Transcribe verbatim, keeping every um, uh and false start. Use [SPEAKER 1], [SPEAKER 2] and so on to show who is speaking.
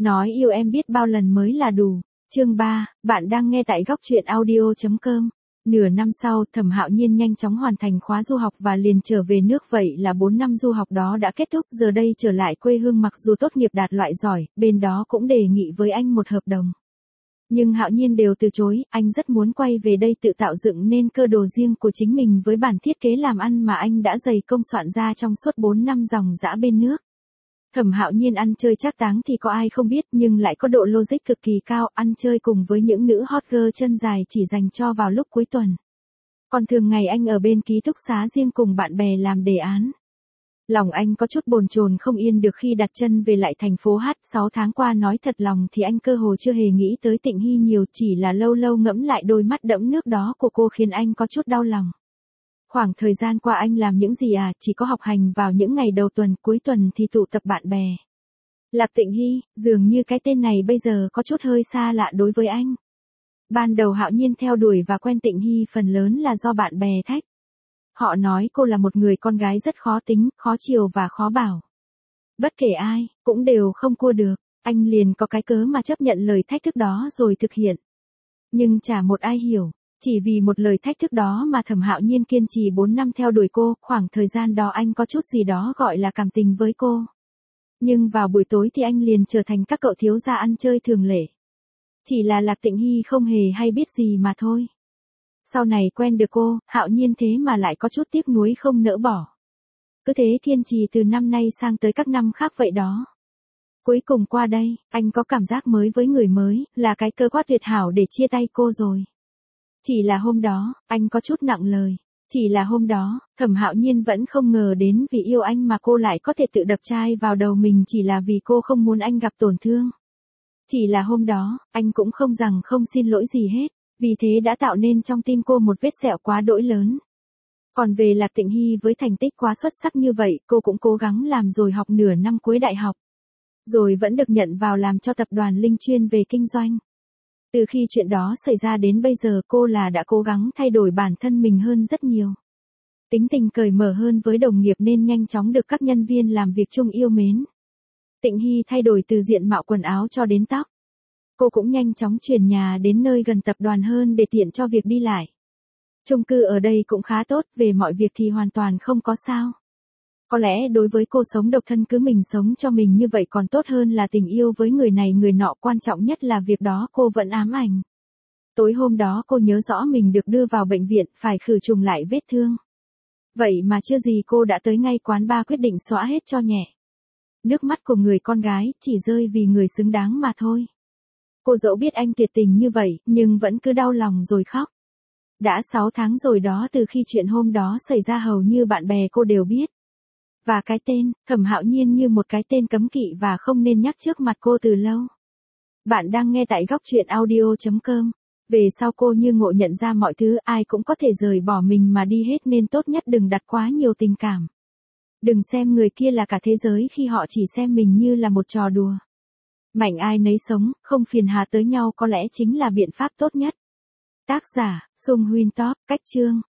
[SPEAKER 1] Nói yêu em biết bao lần mới là đủ. Chương ba, bạn đang nghe tại góc truyện audio chấm com. Nửa năm sau, Thẩm Hạo Nhiên nhanh chóng hoàn thành khóa du học và liền trở về nước, vậy là bốn năm du học đó đã kết thúc, giờ đây trở lại quê hương mặc dù tốt nghiệp đạt loại giỏi, bên đó cũng đề nghị với anh một hợp đồng. Nhưng Hạo Nhiên đều từ chối, anh rất muốn quay về đây tự tạo dựng nên cơ đồ riêng của chính mình với bản thiết kế làm ăn mà anh đã dày công soạn ra trong suốt bốn năm dòng dã bên nước. Thẩm Hạo Nhiên ăn chơi trác táng thì có ai không biết, nhưng lại có độ logic cực kỳ cao, ăn chơi cùng với những nữ hot girl chân dài chỉ dành cho vào lúc cuối tuần. Còn thường ngày anh ở bên ký túc xá riêng cùng bạn bè làm đề án. Lòng anh có chút bồn chồn không yên được khi đặt chân về lại thành phố H, sáu tháng qua nói thật lòng thì anh cơ hồ chưa hề nghĩ tới Tịnh Hy nhiều, chỉ là lâu lâu ngẫm lại đôi mắt đẫm nước đó của cô khiến anh có chút đau lòng. Khoảng thời gian qua anh làm những gì à, chỉ có học hành vào những ngày đầu tuần, cuối tuần thì tụ tập bạn bè. Lạc Tịnh Hy, dường như cái tên này bây giờ có chút hơi xa lạ đối với anh. Ban đầu Hạo Nhiên theo đuổi và quen Tịnh Hy phần lớn là do bạn bè thách. Họ nói cô là một người con gái rất khó tính, khó chiều và khó bảo. Bất kể ai, cũng đều không cua được, anh liền có cái cớ mà chấp nhận lời thách thức đó rồi thực hiện. Nhưng chả một ai hiểu. Chỉ vì một lời thách thức đó mà Thẩm Hạo Nhiên kiên trì bốn năm theo đuổi cô, khoảng thời gian đó anh có chút gì đó gọi là cảm tình với cô. Nhưng vào buổi tối thì anh liền trở thành các cậu thiếu gia ăn chơi thường lệ. Chỉ là Lạc Tịnh Hy không hề hay biết gì mà thôi. Sau này quen được cô, Hạo Nhiên thế mà lại có chút tiếc nuối không nỡ bỏ. Cứ thế kiên trì từ năm nay sang tới các năm khác vậy đó. Cuối cùng qua đây, anh có cảm giác mới với người mới, là cái cơ quát tuyệt hảo để chia tay cô rồi. Chỉ là hôm đó, anh có chút nặng lời. Chỉ là hôm đó, Thẩm Hạo Nhiên vẫn không ngờ đến vì yêu anh mà cô lại có thể tự đập chai vào đầu mình chỉ là vì cô không muốn anh gặp tổn thương. Chỉ là hôm đó, anh cũng không rằng không xin lỗi gì hết, vì thế đã tạo nên trong tim cô một vết sẹo quá đỗi lớn. Còn về Lạc Tịnh Hy với thành tích quá xuất sắc như vậy, cô cũng cố gắng làm rồi học nửa năm cuối đại học. Rồi vẫn được nhận vào làm cho tập đoàn Linh chuyên về kinh doanh. Từ khi chuyện đó xảy ra đến bây giờ cô là đã cố gắng thay đổi bản thân mình hơn rất nhiều. Tính tình cởi mở hơn với đồng nghiệp nên nhanh chóng được các nhân viên làm việc chung yêu mến. Tịnh Hy thay đổi từ diện mạo quần áo cho đến tóc. Cô cũng nhanh chóng chuyển nhà đến nơi gần tập đoàn hơn để tiện cho việc đi lại. Chung cư ở đây cũng khá tốt, về mọi việc thì hoàn toàn không có sao. Có lẽ đối với cô sống độc thân cứ mình sống cho mình như vậy còn tốt hơn là tình yêu với người này người nọ, quan trọng nhất là việc đó cô vẫn ám ảnh. Tối hôm đó cô nhớ rõ mình được đưa vào bệnh viện, phải khử trùng lại vết thương. Vậy mà chưa gì cô đã tới ngay quán bar quyết định xóa hết cho nhẹ. Nước mắt của người con gái chỉ rơi vì người xứng đáng mà thôi. Cô dẫu biết anh tuyệt tình như vậy, nhưng vẫn cứ đau lòng rồi khóc. Đã sáu tháng rồi đó từ khi chuyện hôm đó xảy ra, hầu như bạn bè cô đều biết. Và cái tên, Thẩm Hạo Nhiên như một cái tên cấm kỵ và không nên nhắc trước mặt cô từ lâu. Bạn đang nghe tại góc truyện audio chấm com. Về sau cô như ngộ nhận ra mọi thứ, ai cũng có thể rời bỏ mình mà đi hết nên tốt nhất đừng đặt quá nhiều tình cảm. Đừng xem người kia là cả thế giới khi họ chỉ xem mình như là một trò đùa. Mạnh ai nấy sống, không phiền hà tới nhau có lẽ chính là biện pháp tốt nhất. Tác giả, Sung Huynh Top, cách chương.